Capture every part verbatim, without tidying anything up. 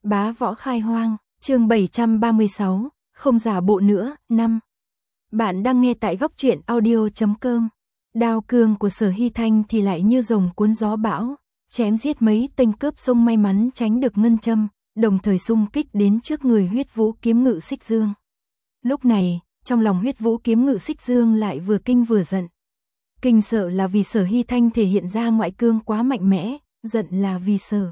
Bá võ khai hoang, chương bảy trăm ba mươi sáu, không giả bộ nữa, năm. Bạn đang nghe tại góc truyện audio chấm com. Đao cương của Sở Hy Thanh thì lại như rồng cuốn gió bão, chém giết mấy tên cướp sông may mắn tránh được ngân châm, đồng thời xung kích đến trước người Huyết Vũ Kiếm Ngự Xích Dương. Lúc này, trong lòng Huyết Vũ Kiếm Ngự Xích Dương lại vừa kinh vừa giận. Kinh sợ là vì Sở Hy Thanh thể hiện ra ngoại cương quá mạnh mẽ, giận là vì Sở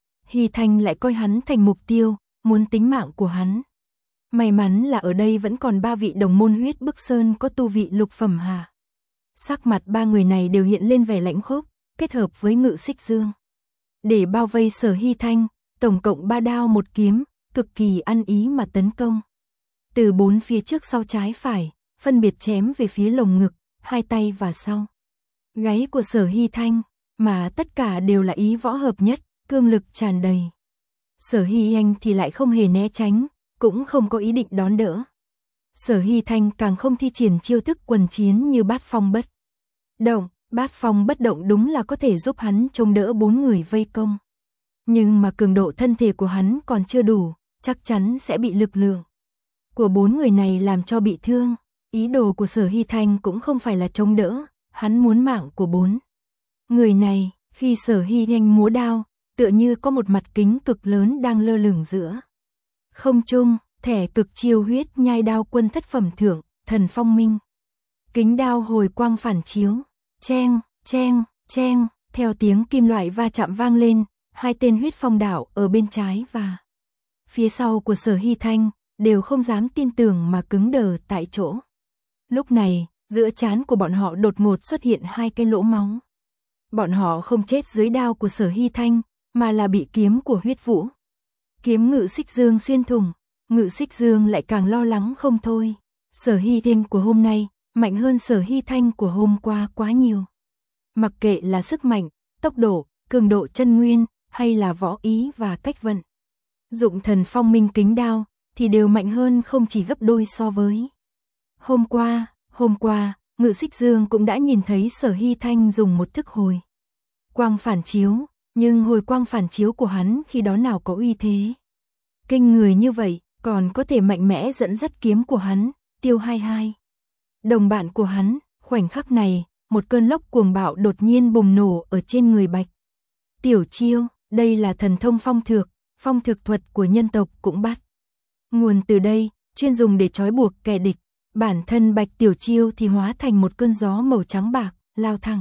Hy Thanh lại coi hắn thành mục tiêu, muốn tính mạng của hắn. May mắn là ở đây vẫn còn ba vị đồng môn Huyết Bức Sơn có tu vị lục phẩm hà. Sắc mặt ba người này đều hiện lên vẻ lãnh khốc, kết hợp với Ngự Xích Dương. Để bao vây Sở Hy Thanh, tổng cộng ba đao một kiếm, cực kỳ ăn ý mà tấn công. Từ bốn phía trước sau trái phải, phân biệt chém về phía lồng ngực, hai tay và sau gáy của Sở Hy Thanh, mà tất cả đều là ý võ hợp nhất, cương lực tràn đầy. Sở Hy Thanh thì lại không hề né tránh, cũng không có ý định đón đỡ. Sở Hy Thanh càng không thi triển chiêu thức quần chiến như bát phong bất động. Bát phong bất động đúng là có thể giúp hắn chống đỡ bốn người vây công. Nhưng mà cường độ thân thể của hắn còn chưa đủ, chắc chắn sẽ bị lực lượng của bốn người này làm cho bị thương. Ý đồ của Sở Hy Thanh cũng không phải là chống đỡ, hắn muốn mạng của bốn người này. Khi Sở Hy Thanh múa đao, tựa như có một mặt kính cực lớn đang lơ lửng giữa không trung, thẻ cực chiêu huyết nhai đao quân thất phẩm thượng, thần phong minh. Kính đao hồi quang phản chiếu, cheng, cheng, cheng, theo tiếng kim loại va chạm vang lên, hai tên huyết phong đạo ở bên trái và phía sau của Sở Hy Thanh đều không dám tin tưởng mà cứng đờ tại chỗ. Lúc này, giữa trán của bọn họ đột ngột xuất hiện hai cái lỗ máu. Bọn họ không chết dưới đao của Sở Hy Thanh, mà là bị kiếm của Huyết Vũ Kiếm Ngự Xích Dương xuyên thủng. Ngự Xích Dương lại càng lo lắng không thôi. Sở Hy Thanh của hôm nay mạnh hơn Sở Hy Thanh của hôm qua quá nhiều. Mặc kệ là sức mạnh, tốc độ, cường độ chân nguyên, hay là võ ý và cách vận dụng thần phong minh kính đao, thì đều mạnh hơn không chỉ gấp đôi so với hôm qua. Hôm qua, Ngự Xích Dương cũng đã nhìn thấy Sở Hy Thanh dùng một thức hồi quang phản chiếu, nhưng hồi quang phản chiếu của hắn khi đó nào có uy thế kinh người như vậy, còn có thể mạnh mẽ dẫn dắt kiếm của hắn, tiêu hai hai. Đồng bạn của hắn. Khoảnh khắc này, một cơn lốc cuồng bạo đột nhiên bùng nổ ở trên người Bạch Tiểu Chiêu. Đây là thần thông phong thược, phong thực thuật của nhân tộc cũng bắt nguồn từ đây, chuyên dùng để trói buộc kẻ địch. Bản thân Bạch Tiểu Chiêu thì hóa thành một cơn gió màu trắng bạc, lao thẳng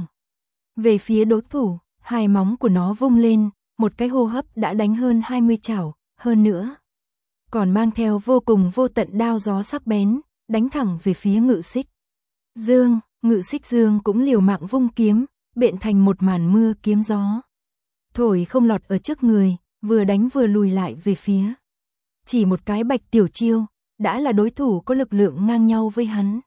về phía đối thủ. Hai móng của nó vung lên, một cái hô hấp đã đánh hơn hai mươi chảo, hơn nữa còn mang theo vô cùng vô tận đao gió sắc bén, đánh thẳng về phía Ngự Xích Dương. Ngự Xích Dương cũng liều mạng vung kiếm, bện thành một màn mưa kiếm gió, thổi không lọt ở trước người, vừa đánh vừa lùi lại về phía. Chỉ một cái Bạch Tiểu Chiêu đã là đối thủ có lực lượng ngang nhau với hắn.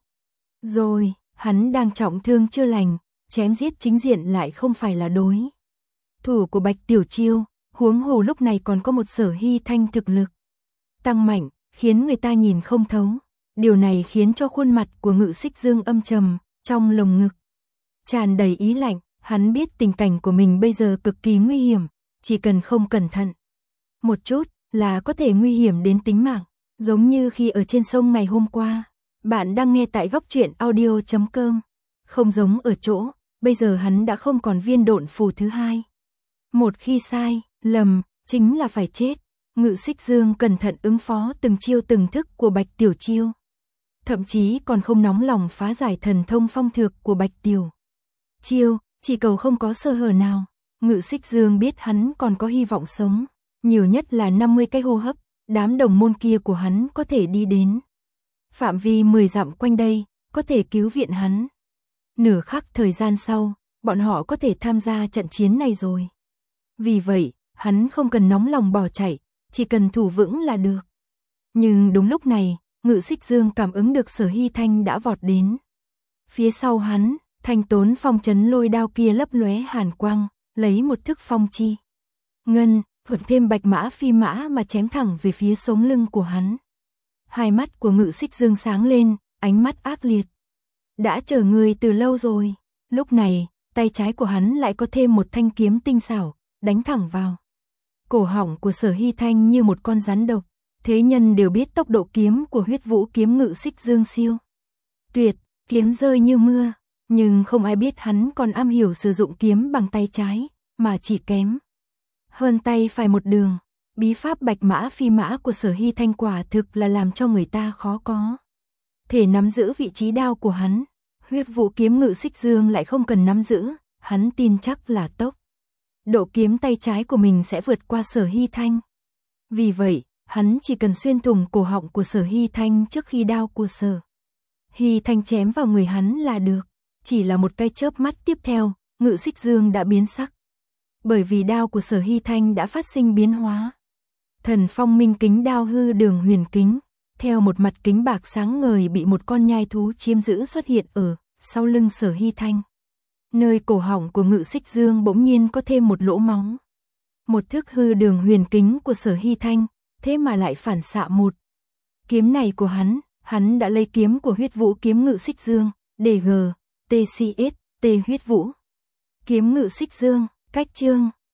Rồi, hắn đang trọng thương chưa lành, chém giết chính diện lại không phải là đối thủ của Bạch Tiểu Chiêu, huống hồ lúc này còn có một Sở Hy Thanh thực lực tăng mạnh, khiến người ta nhìn không thấu. Điều này khiến cho khuôn mặt của Ngự Xích Dương âm trầm, trong lồng ngực tràn đầy ý lạnh. Hắn biết tình cảnh của mình bây giờ cực kỳ nguy hiểm, chỉ cần không cẩn thận một chút là có thể nguy hiểm đến tính mạng, giống như khi ở trên sông ngày hôm qua. Bạn đang nghe tại góc truyện audio chấm com. Không giống ở chỗ, bây giờ hắn đã không còn viên độn phù thứ hai. Một khi sai, lầm, chính là phải chết. Ngự Xích Dương cẩn thận ứng phó từng chiêu từng thức của Bạch Tiểu Chiêu, thậm chí còn không nóng lòng phá giải thần thông phong thược của Bạch Tiểu Chiêu, chỉ cầu không có sơ hở nào. Ngự Xích Dương biết hắn còn có hy vọng sống, nhiều nhất là năm mươi cái hô hấp, đám đồng môn kia của hắn có thể đi đến phạm vi mười dặm quanh đây, có thể cứu viện hắn. Nửa khắc thời gian sau, bọn họ có thể tham gia trận chiến này rồi. Vì vậy, hắn không cần nóng lòng bỏ chạy, chỉ cần thủ vững là được. Nhưng đúng lúc này, Ngự Xích Dương cảm ứng được Sở Hy Thanh đã vọt đến phía sau hắn. Thanh tốn phong chấn lôi đao kia lấp lóe hàn quang, lấy một thức phong chi ngân, thuận thêm bạch mã phi mã mà chém thẳng về phía sống lưng của hắn. Hai mắt của Ngự Xích Dương sáng lên, ánh mắt ác liệt. Đã chờ người từ lâu rồi. Lúc này, tay trái của hắn lại có thêm một thanh kiếm tinh xảo, đánh thẳng vào Cổ họng của Sở Hy Thanh như một con rắn độc, thế nhân đều biết tốc độ kiếm của Huyết Vũ kiếm ngự xích dương siêu tuyệt, kiếm rơi như mưa, nhưng không ai biết hắn còn am hiểu sử dụng kiếm bằng tay trái, mà chỉ kém hơn tay phải một đường. Bí pháp bạch mã phi mã của Sở Hy Thanh quả thực là làm cho người ta khó có thể nắm giữ vị trí đao của hắn. Huyết Vũ kiếm ngự xích dương lại không cần nắm giữ, hắn tin chắc là tốc độ kiếm tay trái của mình sẽ vượt qua Sở Hy Thanh. Vì vậy, hắn chỉ cần xuyên thủng cổ họng của Sở Hy Thanh trước khi đao của Sở Hy Thanh chém vào người hắn là được. Chỉ là một cái chớp mắt tiếp theo, ngự xích dương đã biến sắc. Bởi vì đao của Sở Hy Thanh đã phát sinh biến hóa. Thần phong minh kính đao hư đường huyền kính, theo một mặt kính bạc sáng ngời bị một con nhai thú chiếm giữ xuất hiện ở sau lưng Sở Hy Thanh. Nơi cổ họng của ngự xích dương bỗng nhiên có thêm một lỗ máu. Một thước hư đường huyền kính của Sở Hy Thanh, thế mà lại phản xạ một kiếm này của hắn. Hắn đã lấy kiếm của Huyết Vũ kiếm ngự xích dương, để G, T C S, T Huyết Vũ kiếm ngự xích dương, cách chương